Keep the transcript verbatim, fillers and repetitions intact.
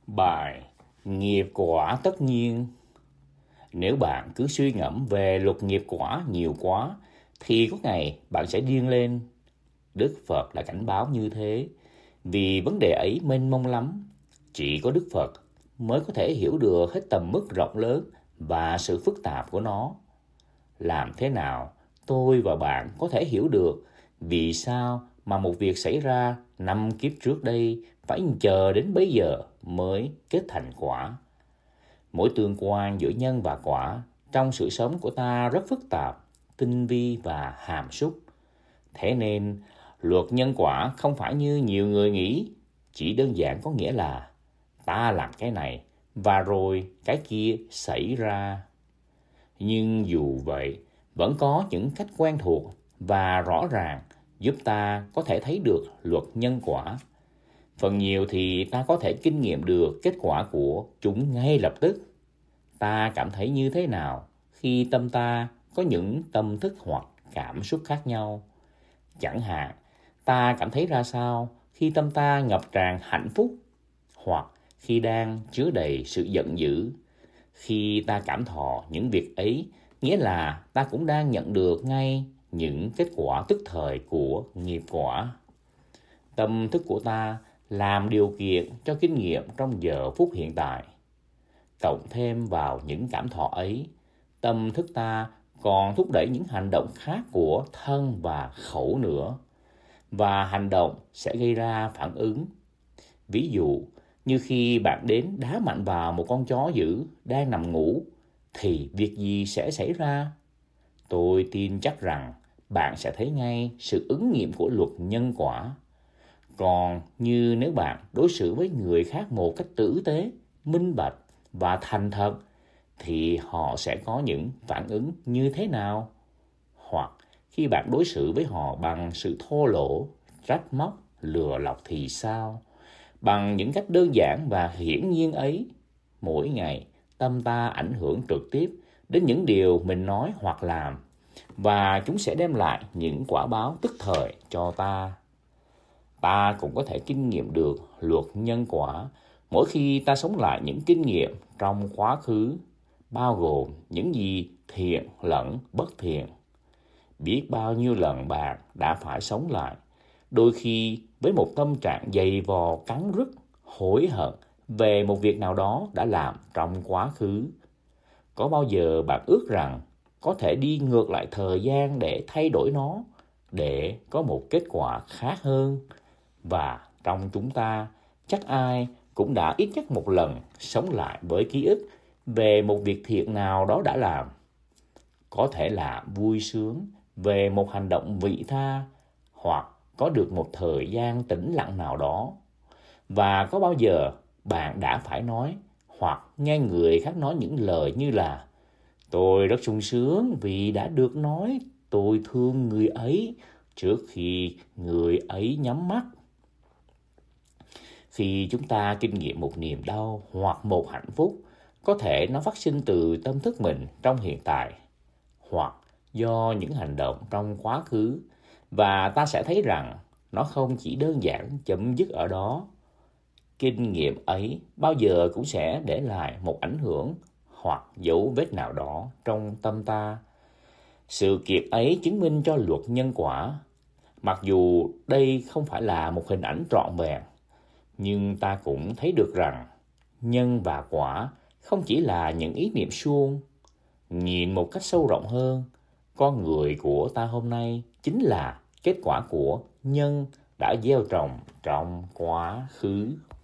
Bài nghiệp quả tất nhiên. Nếu bạn cứ suy ngẫm về luật nghiệp quả nhiều quá thì có ngày bạn sẽ điên lên. Đức Phật đã cảnh báo như thế, vì vấn đề ấy mênh mông lắm. Chỉ có Đức Phật mới có thể hiểu được hết tầm mức rộng lớn và sự phức tạp của nó. Làm thế nào tôi và bạn có thể hiểu được vì sao mà một việc xảy ra năm kiếp trước đây phải chờ đến bấy giờ mới kết thành quả? Mối tương quan giữa nhân và quả trong sự sống của ta rất phức tạp, tinh vi và hàm súc. Thế nên, luật nhân quả không phải như nhiều người nghĩ, chỉ đơn giản có nghĩa là ta làm cái này và rồi cái kia xảy ra. Nhưng dù vậy, vẫn có những cách quen thuộc và rõ ràng giúp ta có thể thấy được luật nhân quả. Phần nhiều thì ta có thể kinh nghiệm được kết quả của chúng ngay lập tức. Ta cảm thấy như thế nào khi tâm ta có những tâm thức hoặc cảm xúc khác nhau? Chẳng hạn, ta cảm thấy ra sao khi tâm ta ngập tràn hạnh phúc, hoặc khi đang chứa đầy sự giận dữ? Khi ta cảm thọ những việc ấy, nghĩa là ta cũng đang nhận được ngay những kết quả tức thời của nghiệp quả. Tâm thức của ta làm điều kiện cho kinh nghiệm trong giờ phút hiện tại. Cộng thêm vào những cảm thọ ấy, tâm thức ta còn thúc đẩy những hành động khác của thân và khẩu nữa. Và hành động sẽ gây ra phản ứng. Ví dụ, như khi bạn đến đá mạnh vào một con chó dữ đang nằm ngủ, thì việc gì sẽ xảy ra? Tôi tin chắc rằng bạn sẽ thấy ngay sự ứng nghiệm của luật nhân quả. Còn như nếu bạn đối xử với người khác một cách tử tế, minh bạch và thành thật, thì họ sẽ có những phản ứng như thế nào? Hoặc khi bạn đối xử với họ bằng sự thô lỗ, trách móc, lừa lọc thì sao? Bằng những cách đơn giản và hiển nhiên ấy, mỗi ngày tâm ta ảnh hưởng trực tiếp đến những điều mình nói hoặc làm, và chúng sẽ đem lại những quả báo tức thời cho ta. Ta cũng có thể kinh nghiệm được luật nhân quả mỗi khi ta sống lại những kinh nghiệm trong quá khứ, bao gồm những gì thiện lẫn bất thiện. Biết bao nhiêu lần bạn đã phải sống lại, đôi khi với một tâm trạng dày vò cắn rứt, hối hận về một việc nào đó đã làm trong quá khứ. Có bao giờ bạn ước rằng có thể đi ngược lại thời gian để thay đổi nó, để có một kết quả khác hơn? Và trong chúng ta, chắc ai cũng đã ít nhất một lần sống lại với ký ức về một việc thiện nào đó đã làm. Có thể là vui sướng về một hành động vị tha, hoặc có được một thời gian tĩnh lặng nào đó. Và có bao giờ bạn đã phải nói hoặc nghe người khác nói những lời như là tôi rất sung sướng vì đã được nói tôi thương người ấy trước khi người ấy nhắm mắt? Khi chúng ta kinh nghiệm một niềm đau hoặc một hạnh phúc, có thể nó phát sinh từ tâm thức mình trong hiện tại, hoặc do những hành động trong quá khứ, và ta sẽ thấy rằng nó không chỉ đơn giản chấm dứt ở đó. Kinh nghiệm ấy bao giờ cũng sẽ để lại một ảnh hưởng hoặc dấu vết nào đó trong tâm ta. Sự kiện ấy chứng minh cho luật nhân quả. Mặc dù đây không phải là một hình ảnh trọn vẹn, nhưng ta cũng thấy được rằng nhân và quả không chỉ là những ý niệm suông. Nhìn một cách sâu rộng hơn, con người của ta hôm nay chính là kết quả của nhân đã gieo trồng trong quá khứ.